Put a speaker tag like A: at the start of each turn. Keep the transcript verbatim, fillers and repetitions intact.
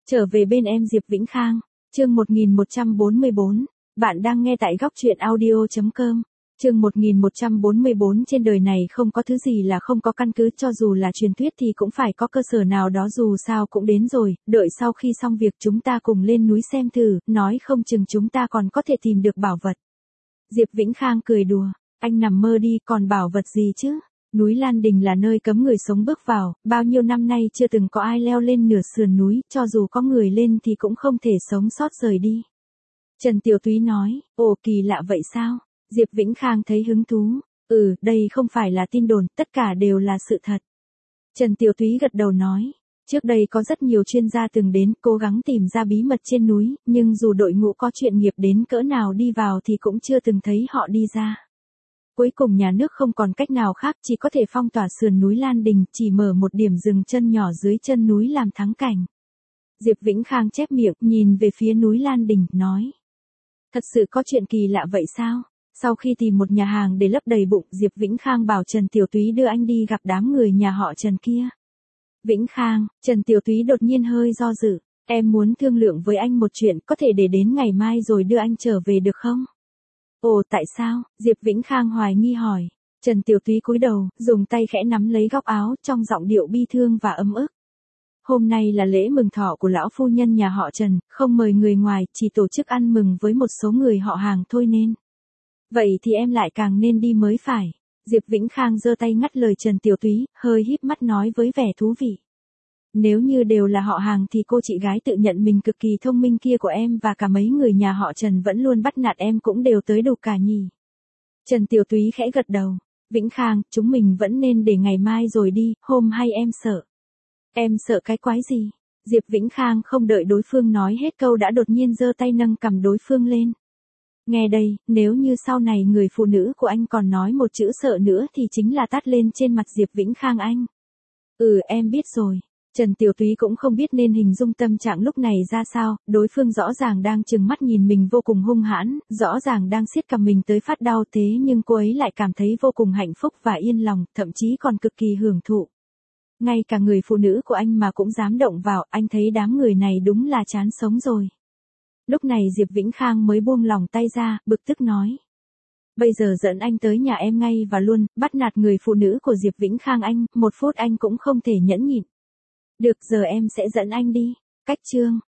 A: Trở về bên em Diệp Vĩnh Khang, chương một nghìn một trăm bốn mươi bốn, bạn đang nghe tại góc truyện audio chấm com. Chương một nghìn một trăm bốn mươi bốn trên đời này không có thứ gì là không có căn cứ, cho dù là truyền thuyết thì cũng phải có cơ sở nào đó, dù sao cũng đến rồi, đợi sau khi xong việc chúng ta cùng lên núi xem thử, nói không chừng chúng ta còn có thể tìm được bảo vật. Diệp Vĩnh Khang cười đùa, anh nằm mơ đi, còn bảo vật gì chứ? Núi Lan Đình là nơi cấm người sống bước vào, bao nhiêu năm nay chưa từng có ai leo lên nửa sườn núi, cho dù có người lên thì cũng không thể sống sót rời đi. Trần Tiểu Túy nói, ồ kỳ lạ vậy sao? Diệp Vĩnh Khang thấy hứng thú, ừ, đây không phải là tin đồn, tất cả đều là sự thật. Trần Tiểu Túy gật đầu nói, trước đây có rất nhiều chuyên gia từng đến cố gắng tìm ra bí mật trên núi, nhưng dù đội ngũ có chuyên nghiệp đến cỡ nào đi vào thì cũng chưa từng thấy họ đi ra. Cuối cùng nhà nước không còn cách nào khác, chỉ có thể phong tỏa sườn núi Lan Đình, chỉ mở một điểm dừng chân nhỏ dưới chân núi làm thắng cảnh. Diệp Vĩnh Khang chép miệng, nhìn về phía núi Lan Đình, nói. Thật sự có chuyện kỳ lạ vậy sao? Sau khi tìm một nhà hàng để lấp đầy bụng, Diệp Vĩnh Khang bảo Trần Tiểu Túy đưa anh đi gặp đám người nhà họ Trần kia. Vĩnh Khang, Trần Tiểu Túy đột nhiên hơi do dự, em muốn thương lượng với anh một chuyện, có thể để đến ngày mai rồi đưa anh trở về được không? Ồ tại sao? Diệp Vĩnh Khang hoài nghi hỏi. Trần Tiểu Túy cúi đầu, dùng tay khẽ nắm lấy góc áo, trong giọng điệu bi thương và ấm ức. Hôm nay là lễ mừng thọ của lão phu nhân nhà họ Trần, không mời người ngoài, chỉ tổ chức ăn mừng với một số người họ hàng thôi nên. Vậy thì em lại càng nên đi mới phải. Diệp Vĩnh Khang giơ tay ngắt lời Trần Tiểu Túy, hơi híp mắt nói với vẻ thú vị. Nếu như đều là họ hàng thì cô chị gái tự nhận mình cực kỳ thông minh kia của em và cả mấy người nhà họ Trần vẫn luôn bắt nạt em cũng đều tới đủ cả nhỉ. Trần Tiểu Túy khẽ gật đầu. Vĩnh Khang, chúng mình vẫn nên để ngày mai rồi đi, hôm hay em sợ. Em sợ cái quái gì? Diệp Vĩnh Khang không đợi đối phương nói hết câu đã đột nhiên giơ tay nâng cầm đối phương lên. Nghe đây, nếu như sau này người phụ nữ của anh còn nói một chữ sợ nữa thì chính là tát lên trên mặt Diệp Vĩnh Khang anh. Ừ em biết rồi. Trần Tiểu Túy cũng không biết nên hình dung tâm trạng lúc này ra sao, đối phương rõ ràng đang trừng mắt nhìn mình vô cùng hung hãn, rõ ràng đang siết cầm mình tới phát đau, thế nhưng cô ấy lại cảm thấy vô cùng hạnh phúc và yên lòng, thậm chí còn cực kỳ hưởng thụ. Ngay cả người phụ nữ của anh mà cũng dám động vào, anh thấy đám người này đúng là chán sống rồi. Lúc này Diệp Vĩnh Khang mới buông lòng tay ra, bực tức nói. Bây giờ dẫn anh tới nhà em ngay và luôn, bắt nạt người phụ nữ của Diệp Vĩnh Khang anh, một phút anh cũng không thể nhẫn nhịn. Được giờ em sẽ dẫn anh đi. Cách chương.